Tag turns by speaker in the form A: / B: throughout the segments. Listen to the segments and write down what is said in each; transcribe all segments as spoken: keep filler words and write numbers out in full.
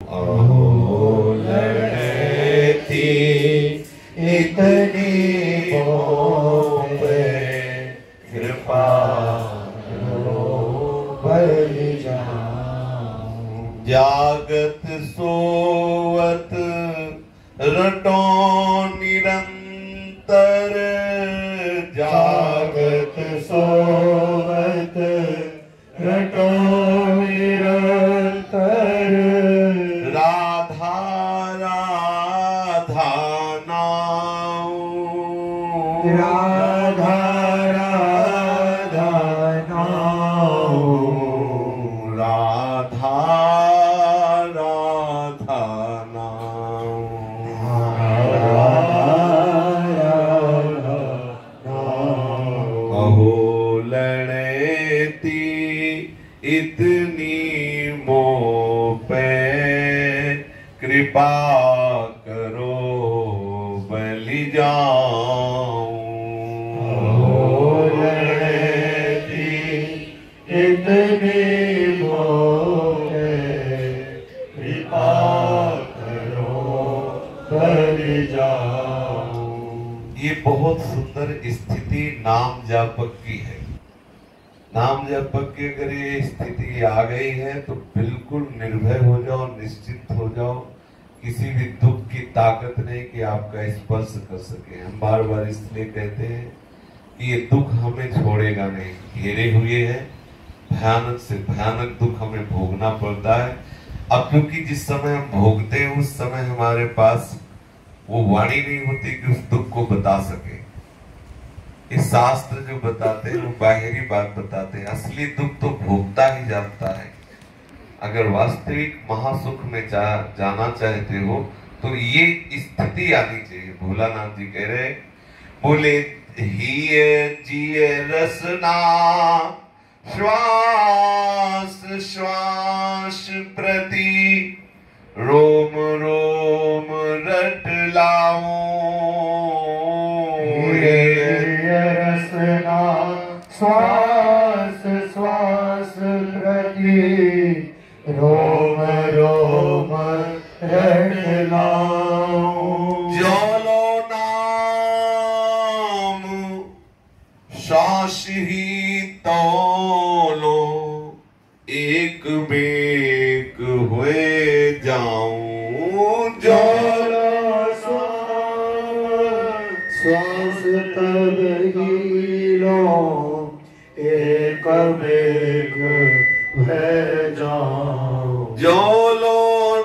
A: अहो लड़ती इतनी मोह पे कृपा करो बलि जाऊं। जागत सोवत रटो निरंतर, जागत सोवत रटो निरंतर, राधा राधा नाम, राधा राधा नाम, राधा राधा नाम, अहो लड़ती इतनी मोह पे कृपा करो बलि जाऊं। अहो लड़ती इतनी मोह पे कृपा करो बलि जाऊं। ये बहुत सुंदर स्थिति नाम जापक की है। नाम जपक की अगर ये स्थिति आ गई है तो बिल्कुल निर्भय हो जाओ, निश्चित हो जाओ, किसी भी दुख की ताकत नहीं कि आपका स्पर्श कर सके। हम बार बार इसलिए कहते हैं कि ये दुख हमें छोड़ेगा नहीं, घेरे हुए है, भयानक से भयानक दुख हमें भोगना पड़ता है। अब क्योंकि जिस समय हम भोगते हैं उस समय हमारे पास वो वाणी नहीं होती कि उस दुख को बता सके। ये शास्त्र जो बताते हैं वो बाहरी बात बताते हैं, असली दुख तो भोगता ही जानता है। अगर वास्तविक महासुख में जा, जाना चाहते हो तो ये स्थिति आनी चाहिए। भोलानाथ जी कह रहे, बोले हिय जिय रसना श्वास श्वास प्रति, रोम रोम रट लाऊं। रसना श्वास श्वास प्रति, रोम रोम रट लाऊं। जोलो नाम श्वास ही तोलो, एक बेक हुए जाऊं। जोलो श्वास तब ही लो, एक बेक हुए जाऊं। जो लो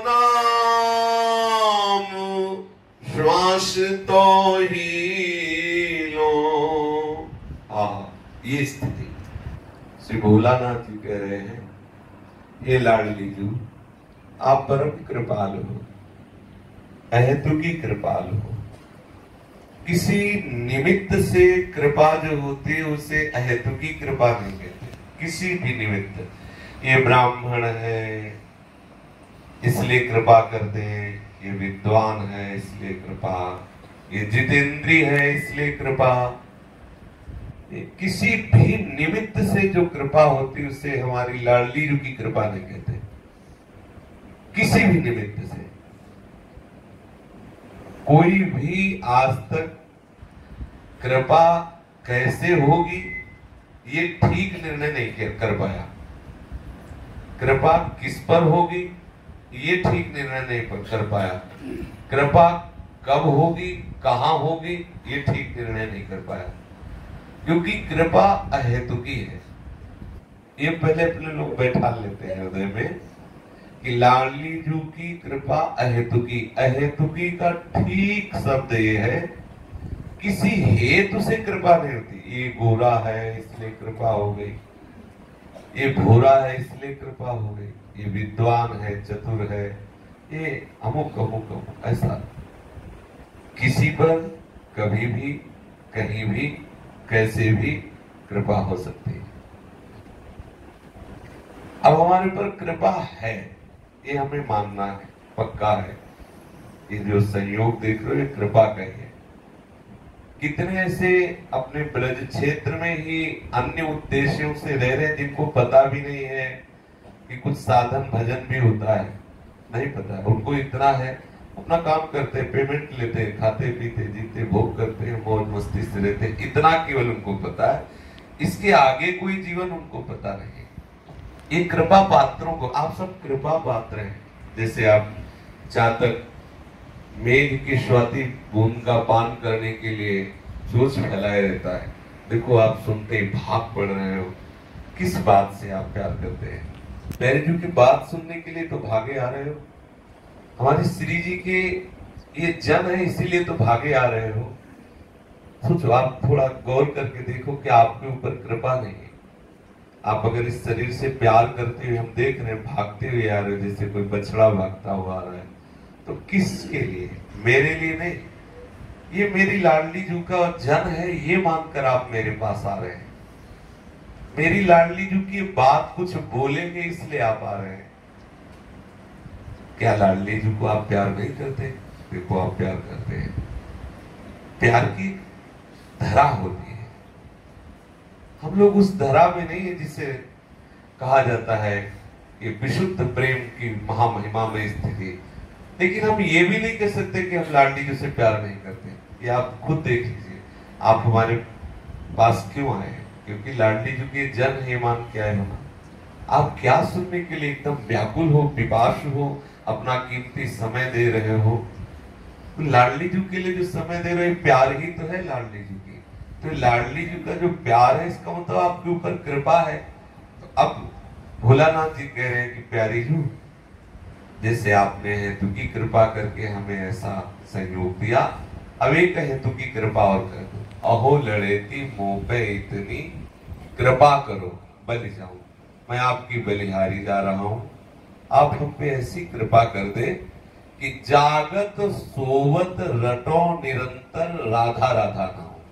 A: नाम श्वास तो ही लो। हाँ, ये स्थिति श्री भोलानाथ जी कह रहे हैं, हे लाडली जू, आप परम कृपालु हो, अहेतु की कृपालु हो। किसी निमित्त से कृपा जो होती है उसे अहेतु की कृपा नहीं कहते। किसी भी निमित्त, ये ब्राह्मण है इसलिए कृपा करते हैं, ये विद्वान है इसलिए कृपा, ये जितेंद्रिय है इसलिए कृपा। किसी भी निमित्त से जो कृपा होती है उसे हमारी लाडली जू की कृपा नहीं कहते। किसी भी निमित्त से कोई भी आज तक कृपा कैसे होगी ये ठीक निर्णय नहीं कर पाया। कृपा किस पर होगी ये ठीक निर्णय नहीं कर पाया। कृपा कब होगी, कहां होगी, ये ठीक निर्णय नहीं कर पाया, क्योंकि कृपा अहेतुकी है। ये पहले अपने लोग बैठा लेते हैं हृदय में कि लाडली जू की कृपा अहेतुकी। अहेतुकी का ठीक शब्द ये है, किसी हेतु से कृपा नहीं होती। ये गोरा है इसलिए कृपा हो गई, ये भूरा है इसलिए कृपा हो गई, ये विद्वान है चतुर है, ये अमुक अमुक अमुक, ऐसा किसी पर कभी भी कहीं भी कैसे भी कृपा हो सकती है। अब हमारे पर कृपा है ये हमें मानना है, पक्का है। ये जो संयोग देख रहे हो ये कृपा का ही है। कितने ऐसे अपने ब्रज क्षेत्र में ही अन्य उद्देश्यों से रह रहे जिनको पता भी नहीं है कि कुछ साधन भजन भी होता है। नहीं पता है। उनको इतना है, अपना काम करते, पेमेंट लेते, खाते पीते जीते भोग करते हैं, मौज मस्ती से रहते हैं, इतना केवल उनको पता है। इसके आगे कोई जीवन उनको पता नहीं। ये कृपा पात्रों को, आप सब कृपा पात्र हैं। जैसे आप चातक मेघ की स्वाति बूंद का पान करने के लिए जोश फैलाए रहता है, देखो आप सुनते ही भाग पड़ रहे हो। किस बात से आप प्यार करते हैं? बैरजू की बात सुनने के लिए तो भागे आ रहे हो। हमारे श्री जी के ये जन है इसीलिए तो भागे आ रहे हो। सोचो, आप थोड़ा गौर करके देखो कि आपके ऊपर कृपा नहीं है। आप अगर इस शरीर से प्यार करते हुए हम देख रहे हैं भागते हुए आ रहे हो, जैसे कोई बछड़ा भागता हुआ आ रहा है, तो किसके लिए? मेरे लिए नहीं, ये मेरी लाडली जू का जन है, ये मानकर आप मेरे पास आ रहे हैं। मेरी लाडली जू की बात कुछ बोलेंगे इसलिए आप आ रहे हैं। क्या लाडली जू को आप प्यार नहीं करते? देखो आप प्यार करते हैं। प्यार की धरा होती है, हम लोग उस धरा में नहीं है जिसे कहा जाता है ये विशुद्ध प्रेम की महामहिमा में स्थिति। लेकिन हम ये भी नहीं कह सकते कि हम लाडली जू से प्यार नहीं करते। ये आप खुद देख लीजिए, आप हमारे पास क्यों आए हैं? क्योंकि लाडली जू के जन है मान के आए हो ना। आप क्या सुनने के लिए एकदम व्याकुल हो, विपाश हो, अपना कीमती समय दे रहे हो। तो लाडली जू के लिए जो समय दे रहे हो प्यार ही तो है लाडली जू की। तो लाडली जू का जो प्यार है इसका मतलब आपके ऊपर कृपा है। तो अब भोलानाथ जी कह रहे हैं कि प्यारी जू, जैसे आपने हेतु की कृपा करके हमें ऐसा सहयोग दिया, अब एक हेतु की कृपा और कर दो। अहो लड़ेती मोह पे इतनी कृपा करो बलि जाऊं, मैं आपकी बलिहारी जा रहा हूं। आप हम पे ऐसी कृपा कर दे कि जागत सोवत रटो निरंतर राधा राधा ना हो।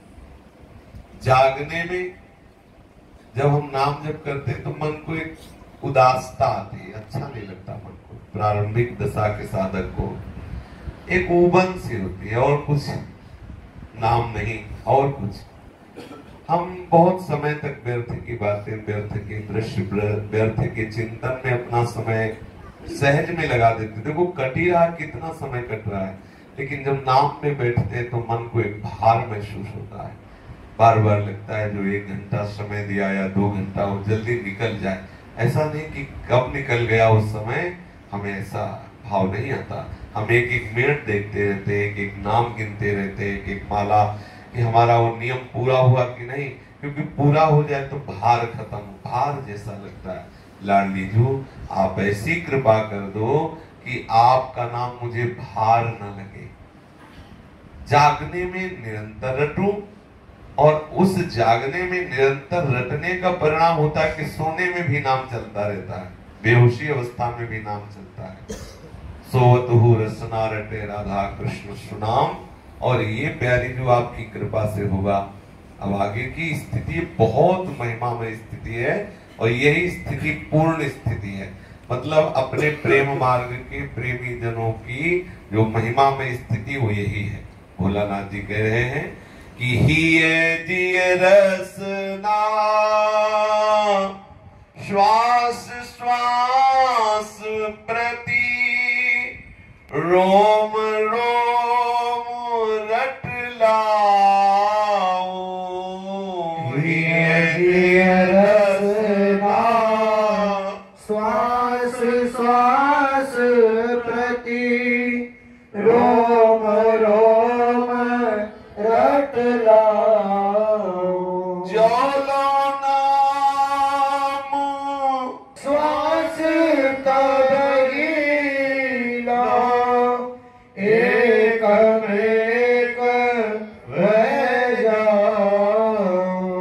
A: जागने में जब हम नाम जप करते तो मन को एक उदासता आती है, अच्छा नहीं लगता मन को। प्रारंभिक दशा के साधक को एक उबन सी होती है, और कुछ नाम नहीं और कुछ। हम बहुत समय तक व्यर्थ की बातें, व्यर्थ के दृश्य, व्यर्थ के चिंतन में अपना समय सहज में लगा देते। देखो कट ही रहा, कितना समय कट रहा है, लेकिन जब नाम में बैठते हैं तो मन को एक भार महसूस होता है। बार बार लगता है जो एक घंटा समय दिया या दो घंटा वो जल्दी निकल जाए। ऐसा नहीं कि कब निकल गया उस समय, हमें ऐसा भाव नहीं आता। हम एक एक मिनट देखते रहते हैं, एक एक नाम गिनते रहते हैं, एक एक माला, कि हमारा वो नियम पूरा हुआ कि नहीं। क्योंकि पूरा हो जाए तो भार खत्म, भार जैसा लगता है। लाडली जू, आप ऐसी कृपा कर दो कि आपका नाम मुझे भार न लगे। जागने में निरंतर रटूं, और उस जागने में निरंतर रटने का परिणाम होता है कि सोने में भी नाम चलता रहता है, बेहोशी अवस्था में भी नाम चलता है। सोवतु रसना रटे राधा कृष्ण सुनाम। और ये प्यारी जो आपकी कृपा से होगा, अब आगे की स्थिति बहुत महिमामय स्थिति है, और यही स्थिति पूर्ण स्थिति है। मतलब अपने प्रेम मार्ग के प्रेमी जनों की जो महिमामय स्थिति वो यही है। भोलानाथ जी कह रहे हैं कि हिये जिय रसना श्वास श्वास प्रति रोम रोम रट लाओ। हिये जिय रसना
B: श्वास श्वास प्रति रोम रोम रट लाओ।
A: जोलो नाम
B: श्वास तब गीला एक एक वह जाओ।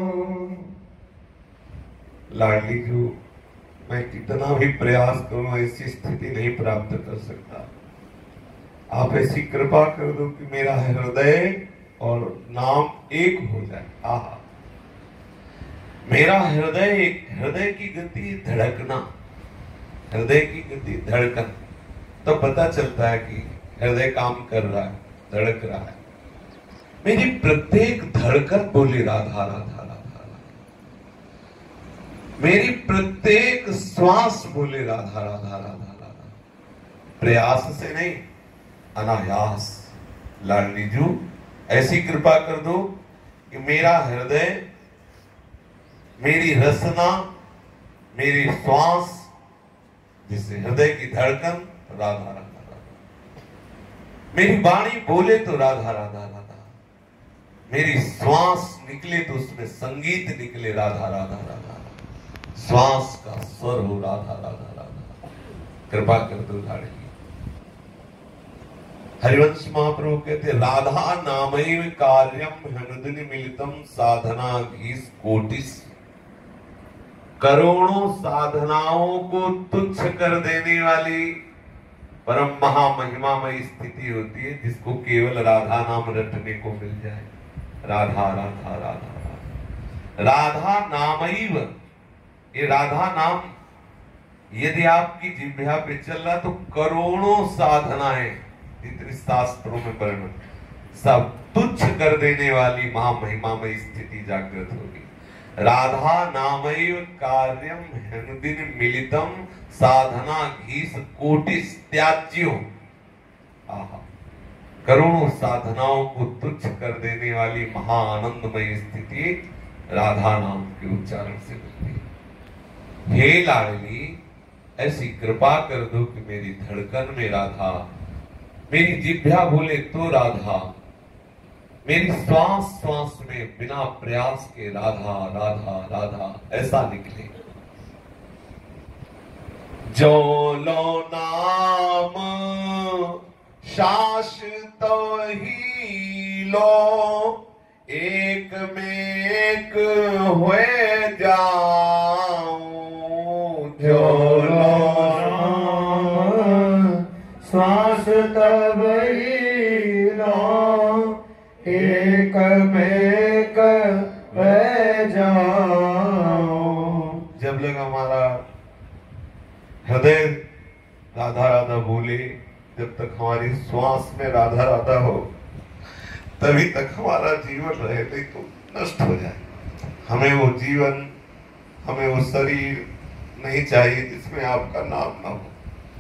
A: लाडली जू, मैं कितना भी प्रयास करूं ऐसी स्थिति नहीं प्राप्त कर सकता। आप ऐसी कृपा कर दो कि मेरा हृदय और नाम एक हो जाए। आहा, मेरा हृदय एक, हृदय की गति धड़कना, हृदय की गति धड़कन, तो पता चलता है कि हृदय काम कर रहा है, धड़क रहा है। मेरी प्रत्येक धड़कन बोली राधा राधा राधा राधा। मेरी प्रत्येक श्वास बोले राधा राधा राधा राधा। प्रयास से नहीं, अनायास। लाडली जू ऐसी कृपा कर दो कि मेरा हृदय, मेरी रसना, मेरी श्वास, जिससे हृदय की धड़कन राधा राधा राधा, मेरी वाणी बोले तो राधा राधा राधा, मेरी श्वास निकले तो उसमें संगीत निकले राधा राधा राधा, श्वास का स्वर हो राधा राधा राधा। कृपा कर दो लाडली। हरिवंश महाप्रभु कहते राधा नामैव कार्यम हृदय मिलितम साधना घीस कोटिस। करोड़ों साधनाओं को तुच्छ कर देने वाली परम महामहिमामयी स्थिति होती है जिसको केवल राधा नाम रटने को मिल जाए। राधा राधा राधा राधा राधा नामैव, ये राधा नाम यदि आपकी जिह्वा पे चल रहा तो करोड़ों साधनाएं जितनी शास्त्रों में वर्णन सब तुच्छ कर देने वाली महामहिमामयी स्थिति जागृत होगी। राधा नामैव कार्यम हृदिन मिलितम साधना घीस कोटिस त्याज्यो। आहा, करोड़ों साधनाओं को तुच्छ कर देने वाली महाआनंदमयी स्थिति राधा नाम के उच्चारण से मिलती है। हे लाडली, ऐसी कृपा कर दो कि मेरी धड़कन में राधा, मेरी जिह्वा बोले तो राधा, मेरी श्वास श्वास में बिना प्रयास के राधा राधा राधा ऐसा निकले। जो लो नाम शाश्वत ही लो, एक में एक हुए जाऊं। जो लो
B: श्वास तब ही लो, एक में बह जाओ।
A: जब लग हमारा हृदय राधा राधा बोले, जब तक हमारी श्वास में राधा राधा हो तभी तक हमारा जीवन रहे, नहीं तो नष्ट हो जाए। हमें वो जीवन, हमें वो शरीर नहीं चाहिए जिसमें आपका नाम ना हो।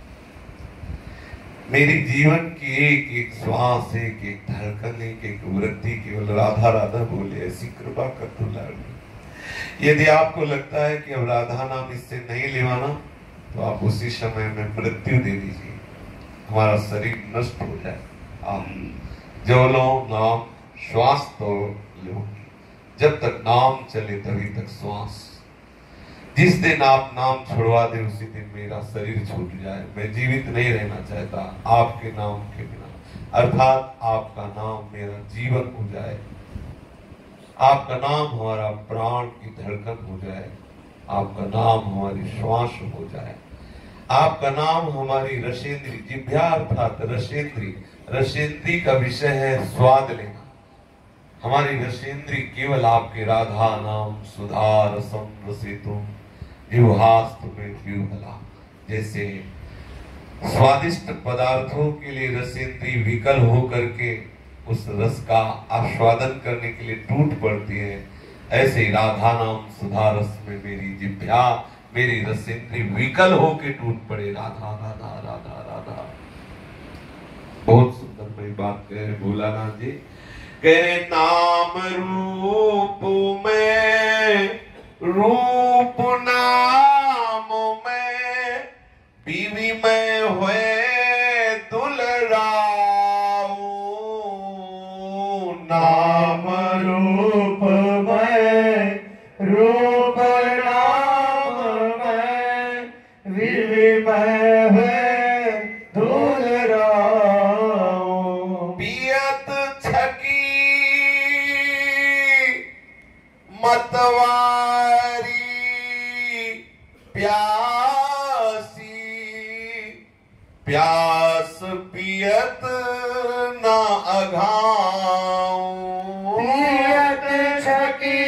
A: मेरी जीवन की एक एक श्वास, एक एक धड़कन, एक एक वृत्ति केवल राधा राधा बोले, ऐसी कृपा कर दो लाडली। यदि आपको लगता है कि अब राधा नाम इससे नहीं लेवाना तो आप उसी समय में मृत्यु दे दीजिए, हमारा शरीर नष्ट हो जाए। आप जो लो नाम श्वास तो लो, जब तक नाम चले तभी तक श्वास। जिस दिन आप नाम छुड़वा दे उसी दिन मेरा शरीर छूट जाए। मैं जीवित नहीं रहना चाहता आपके नाम के बिना, अर्थात आपका नाम मेरा जीवन हो जाए, आपका नाम हमारा प्राण की धड़कन हो जाए, आपका नाम हमारी श्वास हो जाए, आपका नाम हमारी रसेंद्री, जिह्वा अर्थात रसेंद्री, रसेंद्री का विषय है स्वाद लेना। हमारी रसेंद्री केवल आपके राधा नाम सुधा रसम रसितुम जिह्वास्तु में द्युभला। जैसे स्वादिष्ट पदार्थों के लिए रसेंद्री विकल हो करके उस रस का आस्वादन करने के लिए टूट पड़ती है, ऐसे ही राधा नाम सुधा रस में मेरी जिह्वा, मेरी रसेंद्री विकल होके टूट पड़े। राधा राधा राधा राधा। बहुत सुंदर मैं बात कह रहे भोलानाथ जी, कह नाम रूप में, रूप नाम में, बीवी में हुए दुलराऊ। नाम
B: रूप में, रूप नाम में, विवि में है दुलराऊ।
A: पियत छकी मतवारी प्यासी, प्यास पियत न अघाऊं।
B: पियत छकी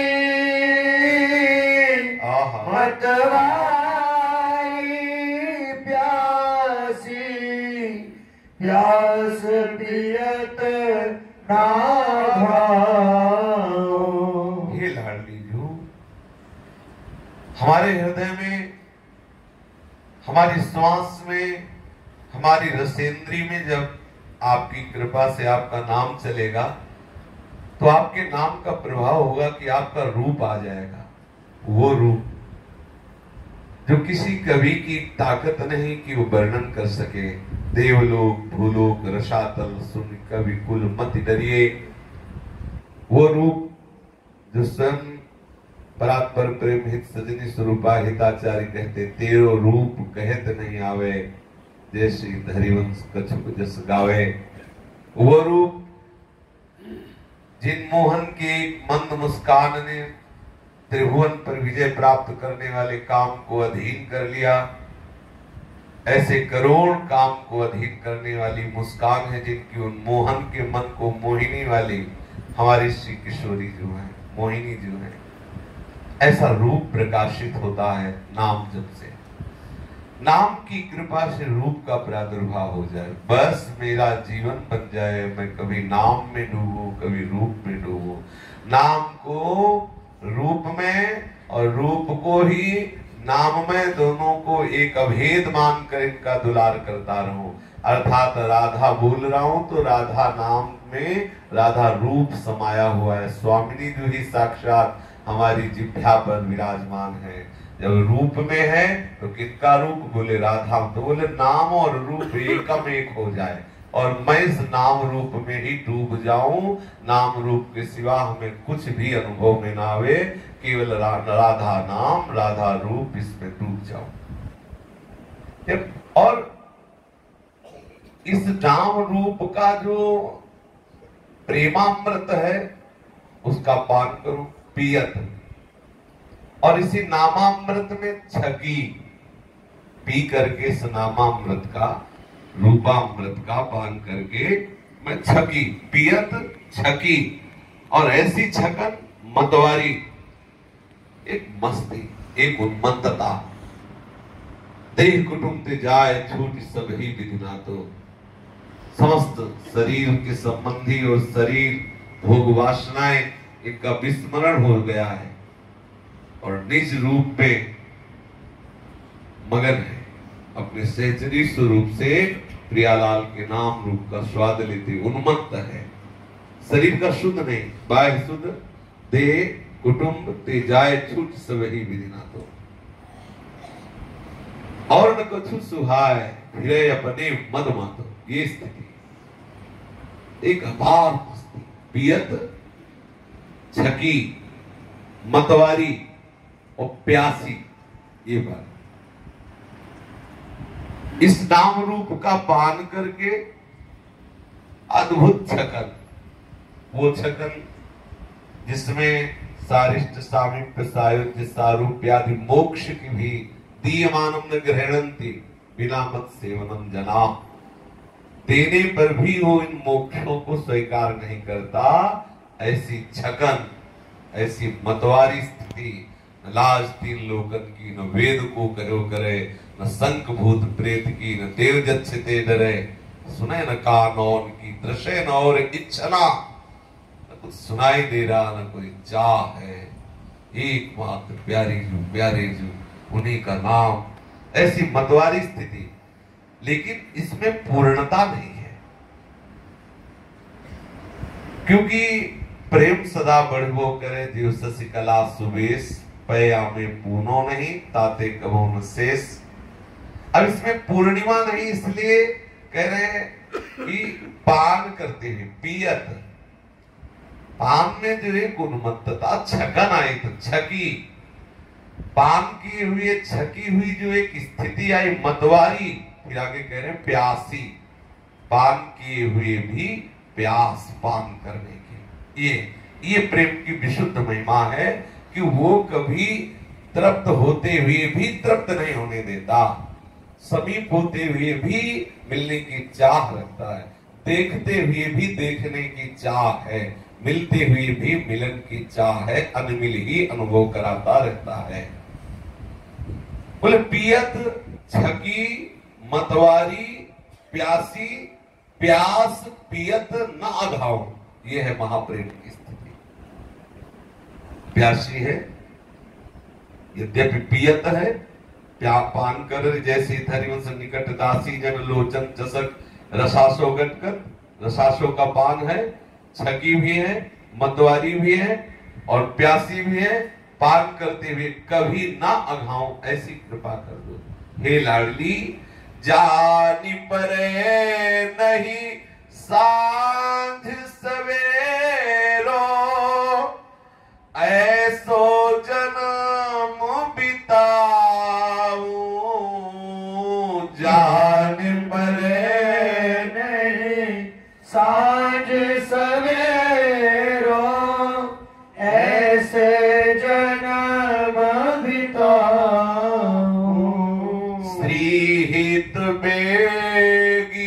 B: मतवारी प्यासी, प्यास पियत ना घाऊं।
A: हे लाडली जू, हमारे हृदय में, हमारी श्वास में, हमारी रसेंद्री में जब आपकी कृपा से आपका नाम चलेगा तो आपके नाम का प्रभाव होगा कि आपका रूप आ जाएगा। वो रूप जो किसी कवि की ताकत नहीं कि वो वर्णन कर सके। देवलोक भूलोक रसातल सुन कवि कुल मत डरिए। वो रूप जो स्वयं परात्पर प्रेम हित सजनी स्वरूपा हिताचार्य कहते, तेरो रूप कहत नहीं आवे, जय श्री हरिवंश कछुक जस गावे। वो रूप जिन मोहन के मंद मुस्कान ने त्रिभुवन पर विजय प्राप्त करने वाले काम को अधीन कर लिया, ऐसे करोड़ काम को अधीन करने वाली मुस्कान है जिनकी उन मोहन के मन को मोहिनी वाली हमारी श्री किशोरी जो है, मोहिनी जो है, ऐसा रूप प्रकाशित होता है नाम जप से। नाम की कृपा से रूप का प्रादुर्भाव हो जाए, बस मेरा जीवन बन जाए, मैं कभी नाम में डूबूं कभी रूप में डूबूं। नाम को रूप में और रूप को ही नाम में, दोनों को एक अभेद मानकर इनका दुलार करता रहूं। अर्थात राधा बोल रहा हूं तो राधा नाम में राधा रूप समाया हुआ है। स्वामिनी जो ही साक्षात हमारी जिह्वा पर विराजमान है। जब रूप में है तो किसका रूप? बोले राधा। तो बोले नाम और रूप एकम एक हो जाए और मैं इस नाम रूप में ही डूब जाऊं। नाम रूप के सिवा हमें कुछ भी अनुभव में ना आवे, केवल रा, राधा नाम राधा रूप इसमें डूब जाऊं। और इस नाम रूप का जो प्रेमामृत है उसका पान करो, पियत। और इसी नामामृत में छकी, पी करके इस नामामृत का रूपामृत का पान करके मैं छकी, पियत छकी। और ऐसी छकन मतवारी, एक मस्ती, एक उन्मत्तता। देह कुटुंब ते जाए छूट सब ही विधिना। तो समस्त शरीर के संबंधी और शरीर भोग वासनाएं इनका विस्मरण हो गया है और निज रूप में मगन है। अपने सहचरी स्वरूप से प्रियालाल के नाम रूप का स्वाद लेते उन्मत्त है। शरीर का शुद्ध नहीं, बाह्य शुद्ध, देह कुटुंब ते जाए छूट सब ही विधिना। तो और न कछु सुहाय फिरे अपने मद मत। ये स्थिति एक अपार मस्ती, पियत छकी, मतवारी और प्यासी। ये बात इस नाम रूप का पान करके अद्भुत छकन, वो छकन जिसमें सारिष्ट सामीप्य सायुज्य सारूप्यादि मोक्ष की भी दीयमानम न ग्रहणंति बिना मत सेवनम जना। देने पर भी वो इन मोक्षों को स्वीकार नहीं करता। ऐसी छकन, ऐसी मतवारी स्थिति न लाज तीन लोकन की, न वेद को करो करे, न संक भूत प्रेत की, न देव जच्छते डरे। सुने न कानौन की दृश्य न और इच्छना। न कुछ सुनाई दे रहा न कोई चाह है। एकमात्र प्यारी जू प्यारे जू उन्हीं का नाम। ऐसी मतवारी स्थिति, लेकिन इसमें पूर्णता नहीं है, क्योंकि प्रेम सदा बढ़बो करे जीव शशिकला सुबेश। पया में पूनो नहीं ताते कबो न शेष। अब इसमें पूर्णिमा नहीं, इसलिए कह रहे हैं कि पान करते हैं, पियत। पान में जो एक उन्मत्तता, छकन आई तो छकी, पान किए हुए छकी हुई जो एक स्थिति आई मतवारी। फिर आगे कह रहे हैं प्यासी, पान किए हुए भी प्यास पान करने की। ये ये प्रेम की विशुद्ध महिमा है कि वो कभी तृप्त होते हुए भी तृप्त नहीं होने देता, समीप होते हुए भी मिलने की चाह रखता है, देखते हुए भी देखने की चाह है, मिलते हुए भी मिलन की चाह है, अनमिल ही अनुभव कराता रहता है। बोले पियत छकी मतवारी प्यासी, प्यास पियत न अघाओ। ये है महाप्रेम की स्थिति। प्यासी है, यद्यपि पियत है, प्या पान कर जैसे धरिवंश निकट दासी जन लोचन चषक रसासो गटकर। रसासो का पान है, छगी भी है, मतवारी भी है और प्यासी भी है। पान करते हुए कभी ना अघाऊं, ऐसी कृपा कर दो हे लाडली। जानी परे नहीं सांझ सवेरो, ऐसो जन्म बिताऊं। जान
B: परे नहीं सांझ सवेरो, ऐसे जन्म बिताऊं।
A: श्री हित बेगी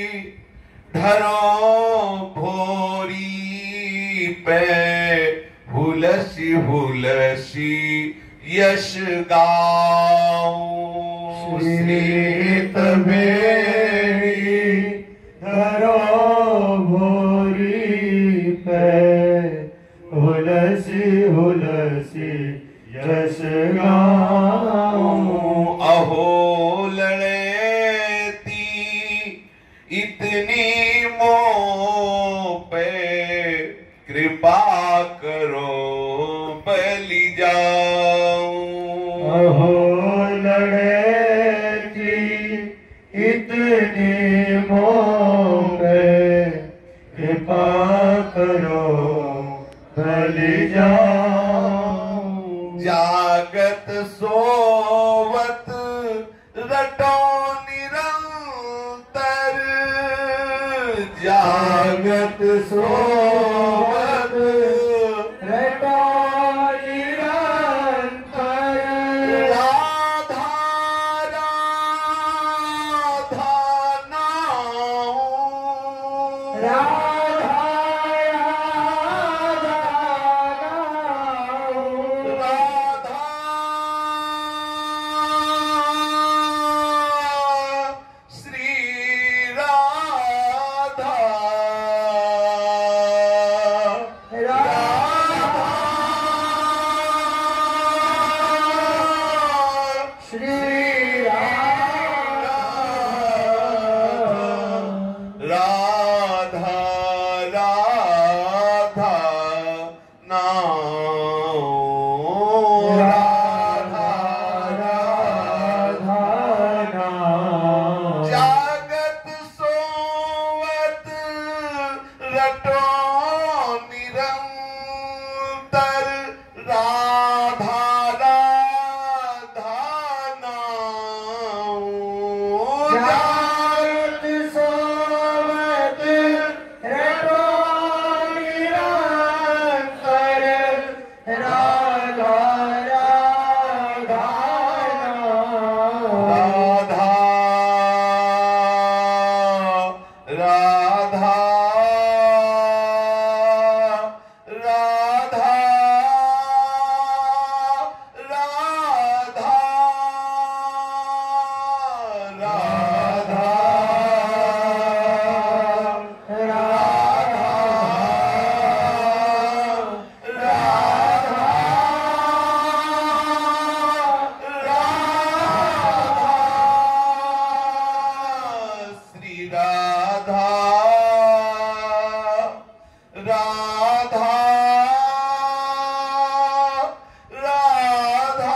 A: ढरो भोरी पे, हुलसी हुलसी यश गाऊं।
B: श्री हित बेगी धरो भोरी पे, हुलसी हुलसी यश गाऊं।
A: अहो लड़ेती इतनी मोह पे, कृपा करो बलि जाऊं।
B: अहो लड़ेती इतनी मोह पे, कृपा करो बलि जाऊं।
A: जागत सोवत रटो निरंतर, जागत सोवत
B: रटो निरंतर।
A: राधा राधा नाऊं।
B: राधा राधा नाऊं।
A: राधा श्री राधा
B: राधा श्री
A: राधा राधा नाऊं।
B: राधा राधा नाऊं।
A: जागत सोवत रटो निरंतर, राधा राधा नाऊं।
B: जागत सोवत रटो निरंतर, राधा राधा नाऊं।
A: राधा राधा राधा राधा राधा श्री राधा राधा राधा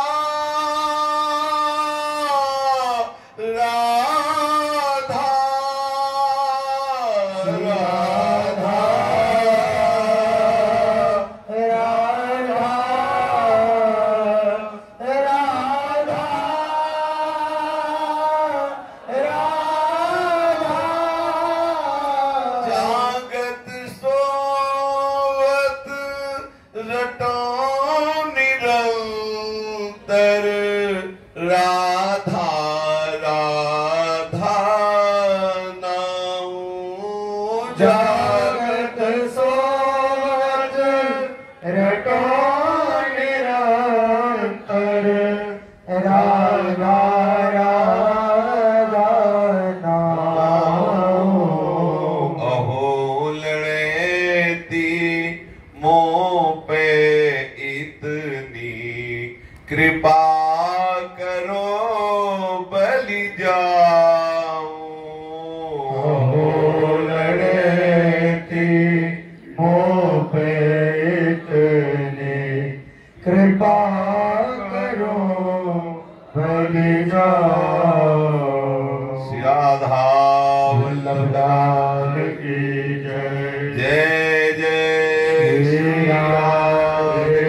A: राधा जागत सोवत रटो निरंतर, राधा राधा नाऊं।
B: जागत सोवत रटो निरंतर, राधा राधा नाऊं।
A: अहो लड़ेती मोह पे इतनी कृपा करो जाऊं।
B: हो लड़ती मोह पे इतनी कृपा करो बलि जाऊं।
A: राधा
B: वल्लभ लाल की जय।
A: जय जय
B: श्री राधे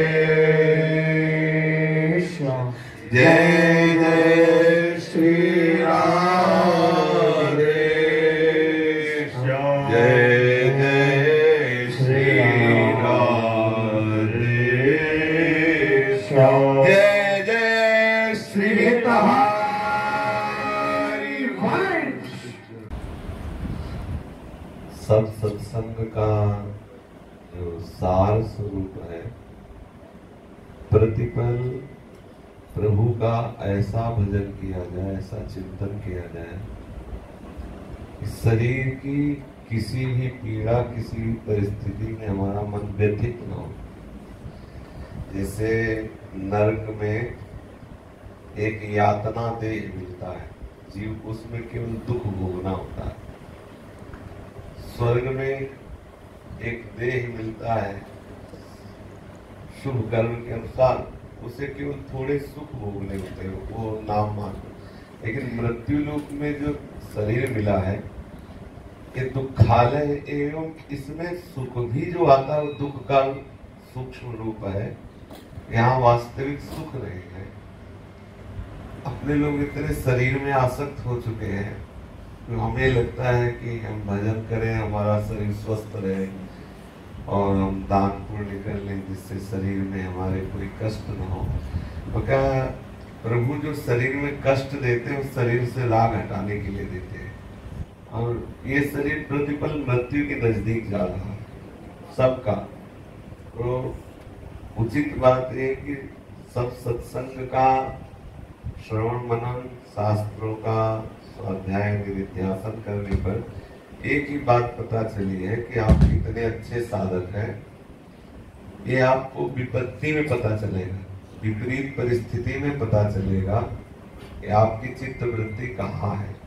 B: श्याम।
A: जय जय श्री राधे
B: श्याम।
A: जय जय श्री राधे
B: श्याम।
A: जय जय श्री राधे। सब सत्संग का जो सार स्वरूप है, प्रतिपल प्रभु का ऐसा भजन किया जाए, ऐसा चिंतन किया जाए, इस शरीर की किसी भी पीड़ा, किसी भी परिस्थिति में हमारा मन व्यथित न हो। जैसे नरक में एक यातना देह मिलता है, जीव को उसमें केवल दुख भोगना होता है। स्वर्ग में एक देह मिलता है शुभ कर्म के अनुसार, उसे केवल थोड़े सुख भोगने होते हैं, वो नाम मात्र। लेकिन मृत्यु लोक में जो शरीर मिला है ये दुखालय एवं इसमें सुख भी जो आता है वो दुख का सूक्ष्म रूप है। यहाँ वास्तविक सुख नहीं है। अपने लोग इतने शरीर में आसक्त हो चुके हैं तो हमें लगता है कि हम भजन करें, हमारा शरीर स्वस्थ रहे और हम दान पुण्य कर लें जिससे शरीर में हमारे कोई कष्ट न हो। तो क्या प्रभु जो शरीर में कष्ट देते हैं उस शरीर से राग हटाने के लिए देते हैं। और ये शरीर प्रतिपल मृत्यु के नजदीक जा रहा है सबका। तो उचित बात है कि सब सत्संग का श्रवण मनन, शास्त्रों का स्वाध्याय निधिध्यासन करने पर एक ही बात पता चली है कि आप कितने अच्छे साधक हैं। ये आपको विपत्ति में पता चलेगा, विपरीत परिस्थिति में पता चलेगा कि आपकी चित्त वृत्ति कहाँ है।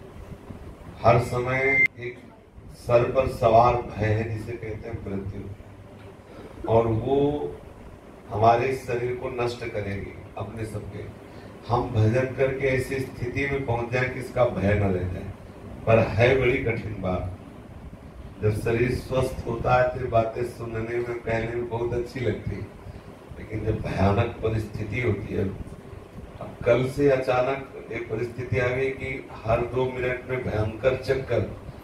A: हर समय एक सर पर सवार भय है जिसे कहते हैं मृत्यु, और वो हमारे शरीर को नष्ट करेगी अपने सबके। हम भजन करके ऐसी स्थिति में पहुंच जाए कि इसका भय न रह जाए, पर है बड़ी कठिन बात। जब शरीर स्वस्थ होता है तो बातें सुनने में, कहने में बहुत अच्छी लगती है, लेकिन जब भयानक परिस्थिति होती है, अब कल से अचानक एक परिस्थिति आ गई कि हर दो मिनट में भयंकर चक्कर,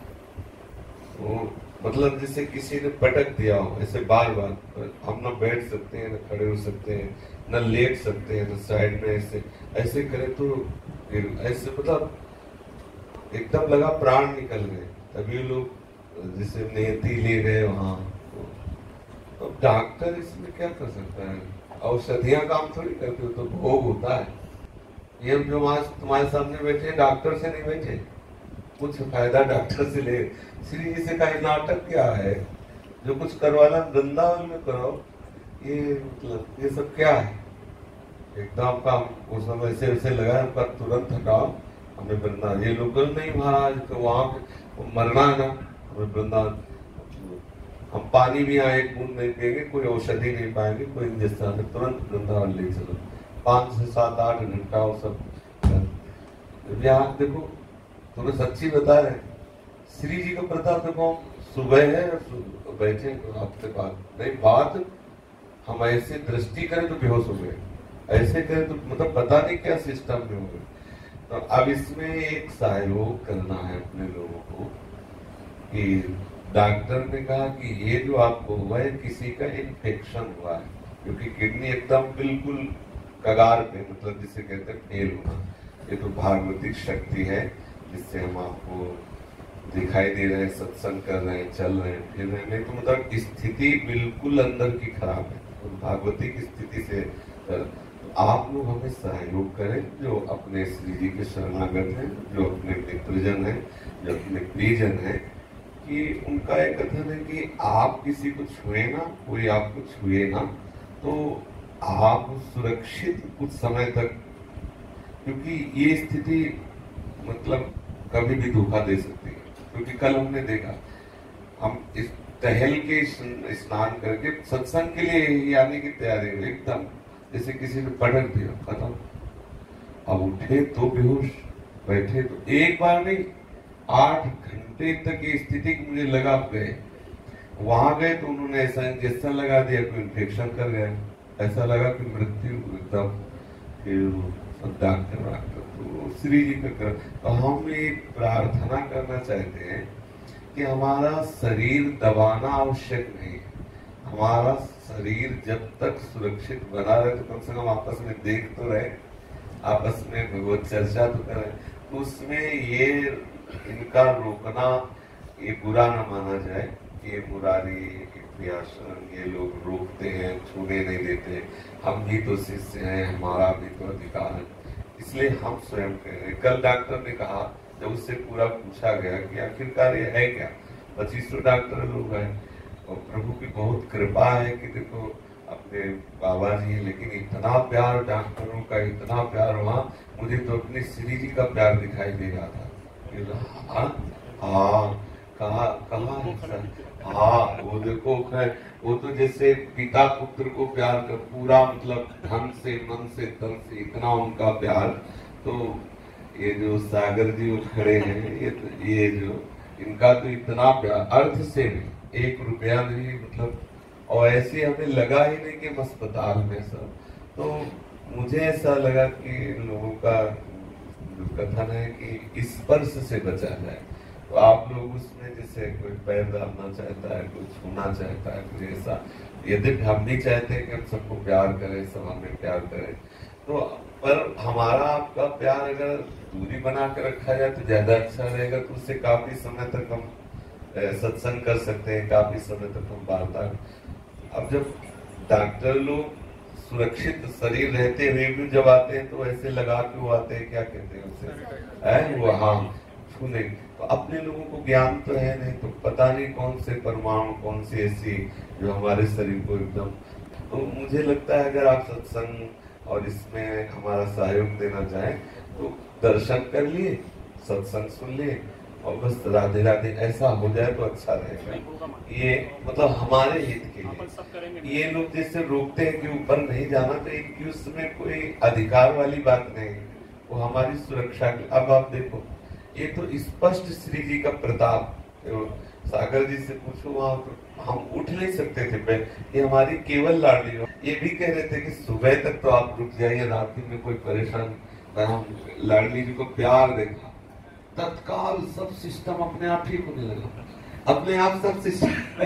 A: तो मतलब जैसे किसी ने पटक दिया हो ऐसे बार बार। हम न बैठ सकते हैं, न खड़े हो सकते हैं, न लेट सकते हैं, न साइड में ऐसे ऐसे करें तो ऐसे मतलब एकदम लगा प्राण निकल गए। तभी लोग जैसे नेति ले गए वहां। तो डॉक्टर इसमें क्या कर सकता है? औषधियां काम थोड़ी करती हो, तो भोग होता है। ये हम जो आज तुम्हारे सामने बैठे डॉक्टर से नहीं बैठे, कुछ फायदा डॉक्टर से ले। श्री जी से कहा नाटक क्या है, जो कुछ करवाना वृंदावन में करो, ये मतलब ये सब क्या है? एकदम का उस समय ऐसे ऐसे लगा हमका तुरंत हटाओ, हमें वृंदावन। ये लोग नहीं महाराज तो वहां मरना है ना, हमें वृंदावन। हम पानी भी यहाँ एक बूंद नहीं पिएंगे, कोई औषधि नहीं पाएंगे, कोई इंजेक्शन, तुरंत वृंदावन ले चलो। पाँच से सात आठ घंटा वो सब। यहाँ देखो तुम्हें सच्ची बता रहे, श्री जी का प्रताप देखो, सुबह है बैठे आपके पास नहीं बात, हम ऐसे दृष्टि करें तो बेहोश हो गए, ऐसे करें तो मतलब पता नहीं क्या सिस्टम में हो गए। तो अब इसमें एक सहयोग करना है अपने लोगों को कि डॉक्टर ने कहा कि ये जो आपको हुआ है किसी का इन्फेक्शन हुआ है, क्योंकि किडनी एकदम बिल्कुल कगार पे, मतलब जिसे कहते हैं फेल होना। ये तो भागवतिक शक्ति है जिससे हम आपको दिखाई दे रहे हैं, सत्संग कर रहे हैं, चल रहे हैं, फिर रहे हैं। नहीं तो मतलब स्थिति बिल्कुल अंदर की खराब है, तो भागवतिक स्थिति से तो आप लोग हमें सहयोग करें, जो अपने श्री जी के शरणागत हैं, जो अपने मित्रजन हैं, जो अपने प्रियजन हैं, कि उनका एक कथन है कि आप किसी को छुए ना, कोई आपको छुए ना, तो आप सुरक्षित कुछ समय तक, क्योंकि ये स्थिति मतलब कभी भी धोखा दे सकती है। क्योंकि कल हमने देखा, हम इस टहल के स्नान करके सत्संग के लिए ही आने की तैयारी हुई, एकदम जैसे किसी ने पटक दिया, खत्म। अब उठे तो बेहोश, बैठे तो एक बार नहीं, आठ घंटे तक ये स्थिति कि मुझे लगा गए। वहां गए तो उन्होंने ऐसा इंजेक्शन लगा दिया, कोई इन्फेक्शन कर गया, ऐसा लगा कि मृत्यु एकदम। फिर डॉक्टर डॉक्टर तो श्री जी का कर, तो हम ये प्रार्थना करना चाहते हैं कि हमारा शरीर दबाना आवश्यक नहीं है। हमारा शरीर जब तक सुरक्षित बना रहे तो कम से कम आपस में देख तो रहे, आपस में भगवत चर्चा तो करें। तो उसमें ये इनका रोकना ये बुरा न माना जाए। ये मुरारी, प्रियाशरण, ये लोग रोकते हैं, छूने नहीं देते। हम भी तो शिष्य हैं, हमारा भी तो अधिकार है, इसलिए हम स्वयं कह रहे हैं। कल डॉक्टर ने कहा, जब उससे पूरा पूछा गया कि आखिरकार ये है क्या, पच्चीसों डॉक्टर लोग हैं और प्रभु की बहुत कृपा है कि देखो अपने बाबा जी हैं, लेकिन इतना प्यार डॉक्टरों का, इतना प्यार वहाँ, मुझे तो अपने श्री जी का प्यार दिखाई दे रहा था। हाँ हाँ, कहा कहा हाँ, वो देखो है, वो तो जैसे पिता पुत्र को प्यार कर, पूरा मतलब धन से, मन से, तन से, इतना उनका प्यार। तो ये जो सागर जी वो खड़े हैं, ये तो ये जो इनका तो इतना प्यार, अर्थ से भी एक रुपया नहीं, मतलब और ऐसे हमें लगा ही नहीं कि अस्पताल में सब। तो मुझे ऐसा लगा कि लोगों का कथन है कि स्पर्श से बचा जाए। तो आप लोग उसमें जैसे कोई पैर डालना चाहता है, कोई छूना चाहता है, कोई ऐसा, यदि हम भी चाहते हैं कि हम सबको प्यार करें, सब हमें प्यार करें, तो पर हमारा आपका प्यार अगर दूरी बना के रखा जाए तो ज्यादा अच्छा रहेगा। तो उससे काफी समय तक हम सत्संग कर सकते हैं, काफी समय तक हम वार्ता। अब जब डॉक्टर लोग सुरक्षित शरीर रहते हुए भी जब आते हैं तो ऐसे लगा के वो आते हैं, क्या कहते हैं उसे, है वो, हाँ, छूने। तो अपने लोगों को ज्ञान तो है नहीं, तो पता नहीं कौन से परमाणु, कौन सी ऐसी जो हमारे शरीर को एकदम। तो मुझे लगता है अगर आप सत्संग और इसमें हमारा सहयोग देना चाहें तो दर्शन कर लिए, सत्संग सुन लिए और बस राधे राधे ऐसा हो जाए तो अच्छा रहेगा। ये मतलब हमारे हित के लिए। ये लोग जैसे रोकते हैं कि ऊपर नहीं जाना, तो इनकी उसमें कोई अधिकार वाली बात नहीं, वो हमारी सुरक्षा की। अब आप देखो, ये तो स्पष्ट श्री जी का प्रताप। सागर जी से पूछो, वहां तो हम उठ नहीं सकते थे, ये हमारी केवल लाडली हो। ये भी कह रहे थे कि सुबह तक तो आप रुक जाइए, रात में कोई परेशान। हम लाडली जी को प्यार देखा, तत्काल सब सिस्टम अपने आप ठीक होने लगा, अपने आप सब सिस्टम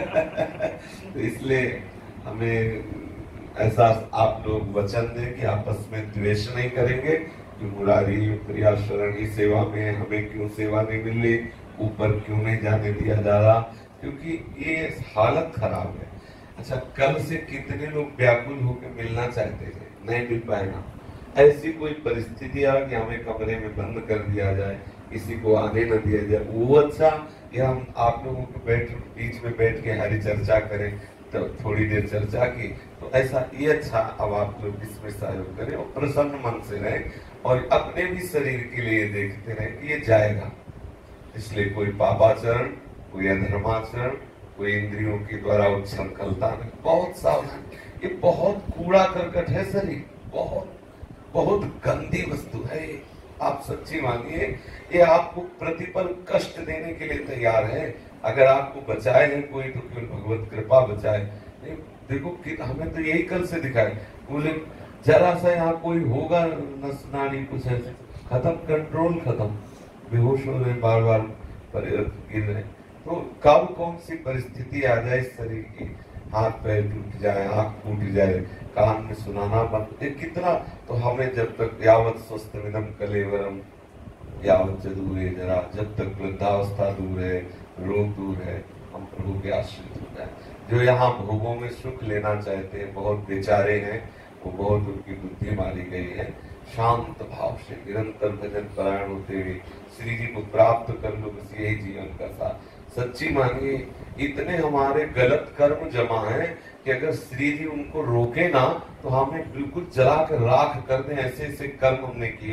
A: तो इसलिए हमें ऐसा आप लोग वचन दें कि आपस में द्वेष नहीं करेंगे कि मुरारी प्रियाशरण की सेवा में हमें क्यों सेवा नहीं मिल रही, ऊपर क्यों नहीं जाने दिया जा रहा, क्योंकि ये हालत खराब है। अच्छा, कल से कितने लोग व्याकुल होकर मिलना चाहते थे, नहीं मिल पाएगा। ऐसी कोई परिस्थिति आ कि हमें कमरे में बंद कर दिया जाए, किसी को आने न दिया जाए, वो अच्छा, या हम आप लोगों को बैठ बीच में बैठ के हरी चर्चा करें, तो थोड़ी देर चर्चा की, तो ऐसा ये अच्छा। अब आप लोग इसमें सहयोग करें और प्रसन्न मन से रहें और अपने भी शरीर के लिए देखते रहें कि ये जाएगा। इसलिए कोई पापाचरण, कोई अधर्माचरण, कोई इंद्रियों के द्वारा उच्छृंखलता नहीं, बहुत सावधान। ये बहुत कूड़ा करकट है शरीर, बहुत बहुत गंदी वस्तु है ये। आप सच्ची मानिए, ये आपको प्रतिपल कष्ट देने के लिए तैयार है। अगर आपको बचाए है कोई तो केवल भगवत कृपा बचाए। नहीं, देखो कि हमें तो यही कल से दिखाए, बोले जरा सा यहाँ कोई होगा नस नाड़ी कुछ है, खत्म, कंट्रोल खत्म, बेहोश हो रहे, बार बार गिर रहे। तो कब कौन सी परिस्थिति आ जाए शरीर की, हाथ पैर टूट जाए, आंख फूट जाए, कान में सुनाना बंद, कितना। तो हमें जब तक यावत स्वस्थ विदम कलेवरम यावत जदूरे जरा, जब तक वृद्धावस्था दूर है, रोग दूर है, हम प्रभु के आश्रित हो जाए। जो यहाँ भोगों में सुख लेना चाहते हैं, बहुत बेचारे हैं, वो बहुत उनकी बुद्धि मारी गई है। शांत भाव से निरंतर भजन परायण होते हुए श्री जी को प्राप्त कर लो, बस यही जीवन का साथ। सच्ची मानिए, इतने हमारे गलत कर्म जमा है कि अगर श्री जी उनको रोके ना तो हमें बिल्कुल जला कर राख कर दें, ऐसे ऐसे कर्म हमने किए।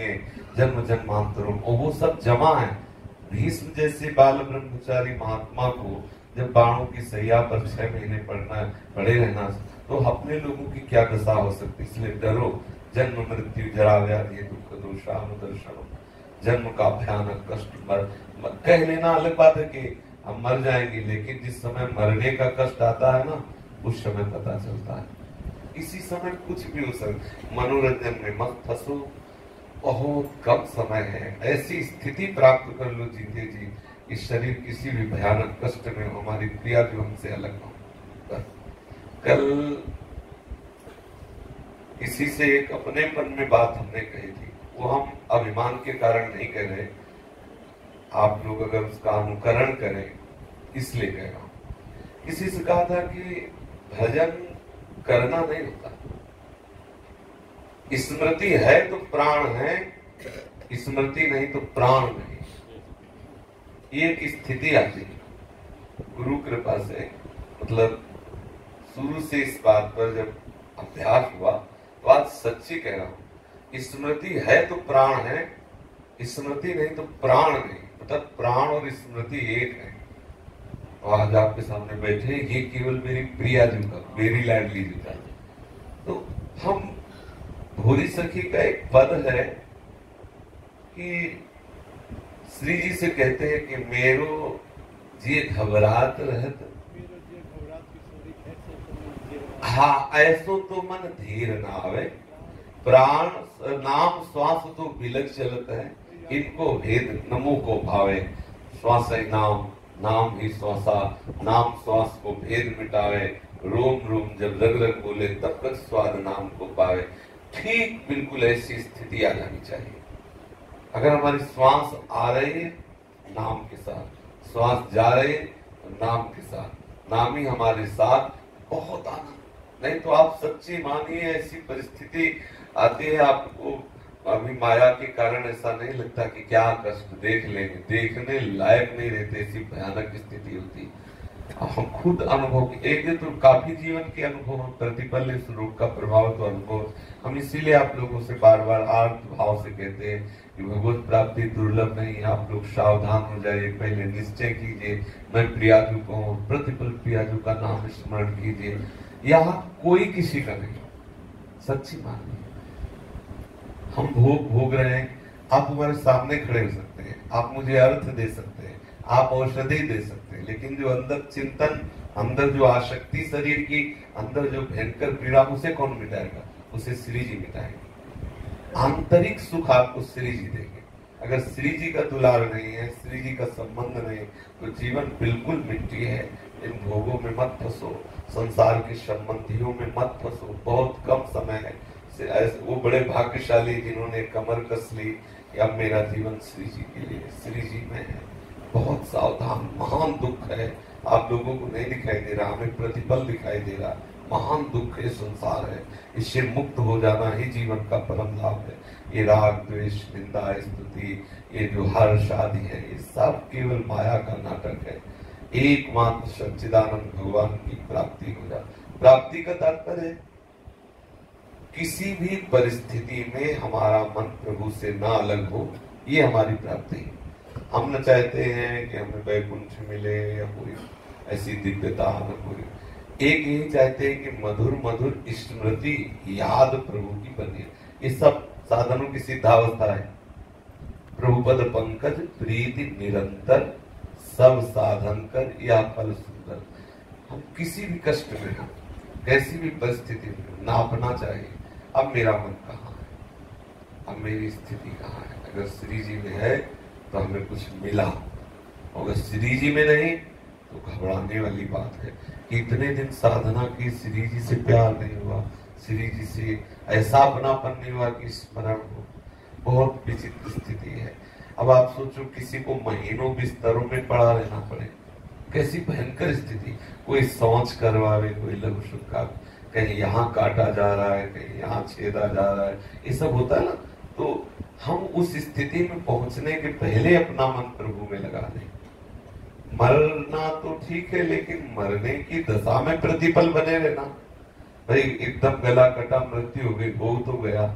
A: जन्म जन्मांतरों, और वो सब जमा है। भीष्म जैसे बाल ब्रह्मचारी महात्मा को जब बाणों की सैया पर छह महीने पड़ना पड़े रहना, तो अपने लोगों की क्या दशा हो सकती। इसलिए डरो, जन्म मृत्यु जरा व्याधि दुख दोषानुदर्शन, जन्म का भयानक कष्ट। मर, मर कह लेना अलग बात है कि हम मर जाएंगे, लेकिन जिस समय मरने का कष्ट आता है ना, उस समय पता चलता है। इसी समय कुछ भी हो सकता। मनोरंजन में मत फंसो, बहुत कम समय है, ऐसी स्थिति प्राप्त कर लो जीते जी, इस शरीर किसी भी भयानक कष्ट में हमारी क्रिया जो हमसे अलग ना हो। कल इसी से एक अपनेपन में बात हमने कही थी, वो हम अभिमान के कारण नहीं कह रहे, आप लोग अगर उसका अनुकरण करें इसलिए कह रहा हूं। किसी से कहा था कि भजन करना नहीं होता, स्मृति है तो प्राण है, स्मृति नहीं तो प्राण नहीं। ये एक स्थिति आती है गुरु कृपा से, मतलब शुरू से इस बात पर जब अभ्यास हुआ तो आज सच्ची कह रहा हूं, स्मृति है तो प्राण है, स्मृति नहीं तो प्राण नहीं, मतलब प्राण और स्मृति एक है। और आज आपके सामने बैठे, ये केवल मेरी प्रिया जी का, मेरी लाडली जी का। तो हम भोरी सखी का एक पद है कि श्री जी से कहते हैं कि मेरो जी घबरात रहत, हाँ ऐसो तो मन धीर ना आवे, प्राण नाम श्वास तो बिलक चलत है, इनको भेद नमो को भावे, श्वास ही नाम, नाम ही श्वासा, नाम श्वास को भेद मिटावे, रोम रोम जब रग रग बोले तब तक स्वाद नाम को पावे। ठीक बिल्कुल ऐसी स्थिति आ जानी चाहिए। अगर हमारी श्वास आ रही है नाम के साथ, श्वास जा रही है तो नाम के साथ, नाम ही हमारे साथ, बहुत आनंद। नहीं तो आप सच्ची मानिए, ऐसी परिस्थिति आती है आपको, अभी माया के कारण ऐसा नहीं लगता कि क्या कष्ट देख लेंगे, देखने लायक नहीं रहते, ऐसी भयानक स्थिति होती। हम खुद अनुभव, एक दिन तो काफी जीवन के अनुभव, प्रतिपल इस रोग का प्रभाव तो अनुभव। हम इसीलिए आप लोगों से बार बार आर्त भाव से कहते हैं कि भगवत प्राप्ति दुर्लभ नहीं, आप लोग सावधान हो जाइए, पहले निश्चय कीजिए मैं प्रियाजू को हूँ, प्रतिपल प्रियाजू का नाम स्मरण कीजिए। यहाँ कोई किसी का नहीं, सच्ची मानिए। हम भोग भोग रहे हैं, आप हमारे सामने खड़े हो सकते हैं, आप मुझे अर्थ दे सकते हैं, आप औषधि दे सकते हैं, लेकिन जो अंदर चिंतन, अंदर जो आसक्ति शरीर की, अंदर जो भयंकर पीड़ा, उसे कौन मिटाएगा? उसे श्री जी मिटाएंगे। आंतरिक सुख आपको श्री जी देंगे। अगर श्री जी का दुलार नहीं है, श्री जी का संबंध नहीं, तो जीवन बिल्कुल मिट्टी है। इन भोगों में मत फंसो, संसार के संबंधियों में मत फंसो, बहुत कम समय है। वो बड़े भाग्यशाली जिन्होंने कमर कस ली, अब मेरा जीवन श्री जी के लिए, श्री जी में है। बहुत सावधान, महान दुख है, आप लोगों को नहीं दिखाई दे रहा, हमें प्रतिपल दिखाई दे रहा। महान दुख है, संसार है, इससे मुक्त हो जाना ही जीवन का परम लाभ है। ये राग द्वेष निंदा स्तुति, ये जो हर्ष आदि है, ये सब केवल माया का नाटक है। एकमात्र सच्चिदानंद भगवान की प्राप्ति हो जाए। प्राप्ति का तात्पर्य किसी भी परिस्थिति में हमारा मन प्रभु से ना अलग हो, ये हमारी प्राप्ति है। हम न चाहते हैं कि हमें वैकुंठ मिले या कोई ऐसी दिव्यता, न कोई, एक यही चाहते हैं कि मधुर मधुर स्मृति याद प्रभु की बनी। ये सब साधनों की सिद्धावस्था है। प्रभुपद पंकज प्रीति निरंतर, सब साधन कर या फल सुंदर। हम किसी भी कष्ट में हो, कैसी भी परिस्थिति में नापना चाहिए, अब मेरा मन कहाँ है, अब मेरी स्थिति कहाँ है। अगर श्री जी में है तो हमें कुछ मिला, अगर श्री जी में नहीं तो घबराने वाली बात है। इतने दिन साधना की, श्री जी से प्यार नहीं हुआ, श्री जी से ऐसा अपनापन नहीं हुआ कि स्मरण हो। बहुत विचित्र स्थिति है। अब आप सोचो किसी को महीनों बिस्तरों में पड़ा रहना पड़े, कैसी भयंकर स्थिति। कोई सोच करवावे, कोई लघु शुक्का, कहीं यहाँ काटा जा रहा है, कहीं यहाँ छेदा जा रहा है, ये सब होता है ना। तो हम उस स्थिति में पहुंचने के पहले अपना मन प्रभु में लगा दें। मरना तो ठीक है, लेकिन मरने की दशा में प्रतिपल बने रहना। भाई एकदम गला कटा, मृत्यु हो गई, हो तो गया,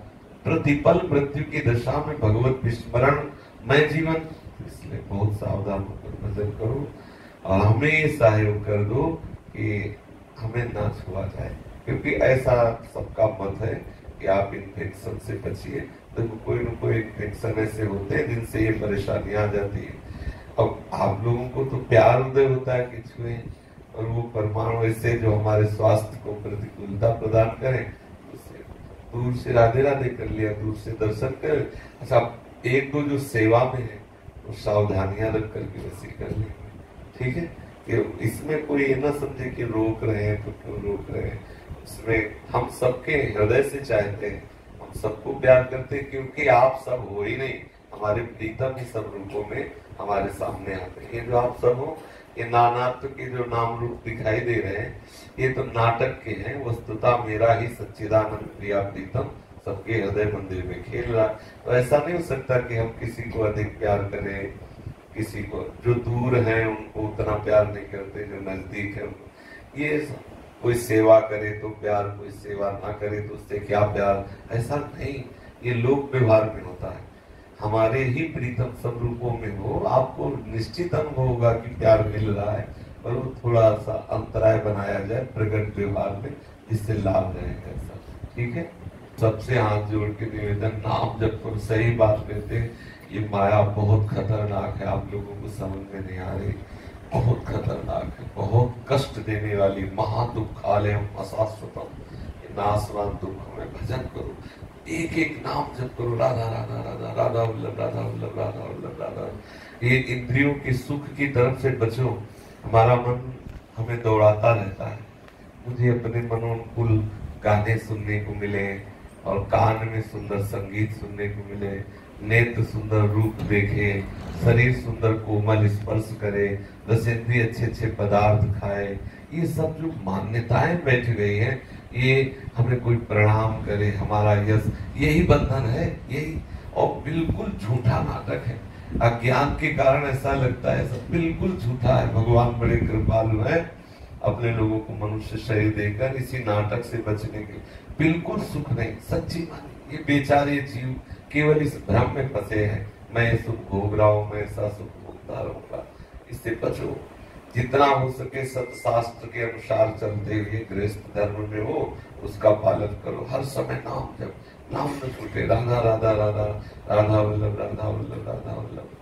A: प्रतिपल मृत्यु की दशा में भगवत विस्मरण मैं जीवन, इसलिए बहुत सावधान होकर भजन करो और हमें ये सहयोग कर दो कि हमें ना छुआ जाए, क्योंकि ऐसा सबका मत है कि आप इन्फेक्शन से बचिए। देखो कोई न कोई इन्फेक्शन ऐसे होते हैं जिनसे ये परेशानी आ जाती है। अब आप लोगों को तो प्यार उदय होता है कि छुए, और वो परमाणु ऐसे जो हमारे स्वास्थ्य को प्रतिकूलता प्रदान करें, उससे दूर से राधे राधे कर लिया, दूर से दर्शन कर। अच्छा, एक दो जो सेवा में है वो सावधानियां रख करके वैसे कर लेंगे, ठीक है। कि इसमें कोई ये ना समझे कि रोक रहे हैं तो क्यों रोक रहे हैं, इसमें हम सबके हृदय से चाहते हैं, हम सबको प्यार करते हैं, क्योंकि आप सब हो ही नहीं, हमारे प्रीतम ही सब रूपों में हमारे सामने आते हैं। ये जो आप सब हो, ये नानात्व के जो नाम रूप दिखाई दे रहे हैं, ये तो नाटक के हैं। वस्तुतः मेरा ही सच्चिदानंद प्रिया प्रीतम सबके हृदय मंदिर में खेल रहा है। तो ऐसा नहीं हो सकता कि हम किसी को अधिक प्यार करें, किसी को जो दूर है उनको उतना प्यार नहीं करते, जो नजदीक है उनको। ये कोई सेवा करे तो प्यार, कोई सेवा ना करे तो उससे क्या प्यार, ऐसा नहीं। ये लोक व्यवहार में होता है। हमारे ही प्रीतम सब रूपों में हो, आपको निश्चित अनुभव होगा कि प्यार मिल रहा है, और वो थोड़ा सा अंतराय बनाया जाए प्रकट व्यवहार में, जिससे लाभ रहेगा सब, ठीक है। सबसे हाथ जोड़ के निवेदन, नाम जब तुम सही बात कहते, ये माया बहुत खतरनाक है, आप लोगों को समझ में नहीं आ रही, बहुत खतरनाक है, बहुत कष्ट देने वाली, महादुखालयम अशाश्वतम, नाशवान दुख में। भजन करो, एक एक नाम जप करो, राधा राधा राधा राधा वल्लभ राधा वल्लभ राधा वल्लभ राधा। ये इंद्रियों की सुख की तरफ से बचो। हमारा मन हमें दौड़ाता रहता है, मुझे अपने मनोनुकूल गाने सुनने को मिले, और कान में सुंदर संगीत सुनने को मिले, नेत्र सुंदर रूप देखे, शरीर सुंदर कोमल स्पर्श करे, दसेंद्रिय अच्छे अच्छे पदार्थ खाए। ये सब जो मान्यताएं बैठ गई हैं, ये हमें कोई प्रणाम करे, हमारा यश, यही बंधन है, यही। और बिल्कुल झूठा नाटक है। अज्ञान के कारण ऐसा लगता है, सब बिल्कुल झूठा है। भगवान बड़े कृपालु है, अपने लोगों को मनुष्य शरीर देकर इसी नाटक से बचने के, बिल्कुल सुख नहीं, सच्ची मानी। ये बेचारे जीव केवल इस भ्रम में फंसे हैं, मैं ये सुख भोग रहा हूँ, मैं ऐसा सुख भोगता रहूंगा। इससे बचो, जितना हो सके सत्शास्त्र के अनुसार चलते हुए गृहस्थ धर्म में हो, उसका पालन करो। हर समय नाम जब, नाम न छूटे, राधा राधा राधा राधा वल्लभ राधा वल्लभ राधा वल्लभ।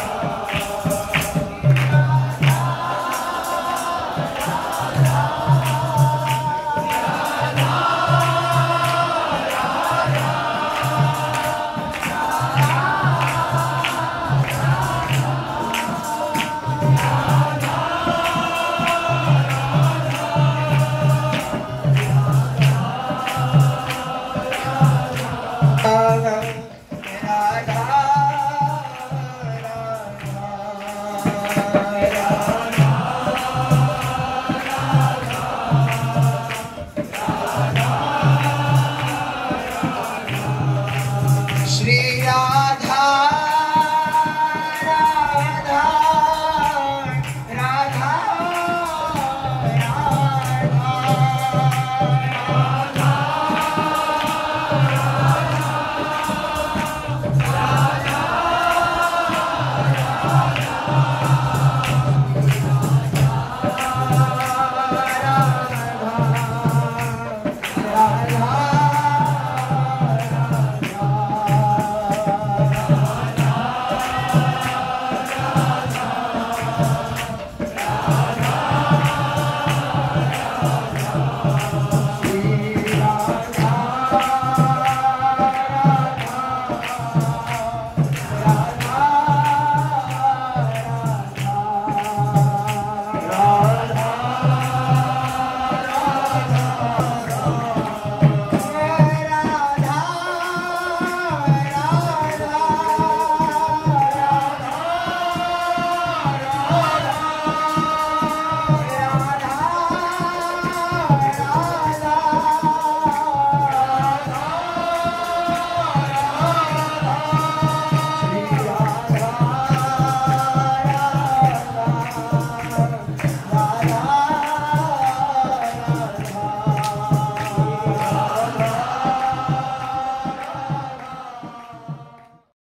B: Radha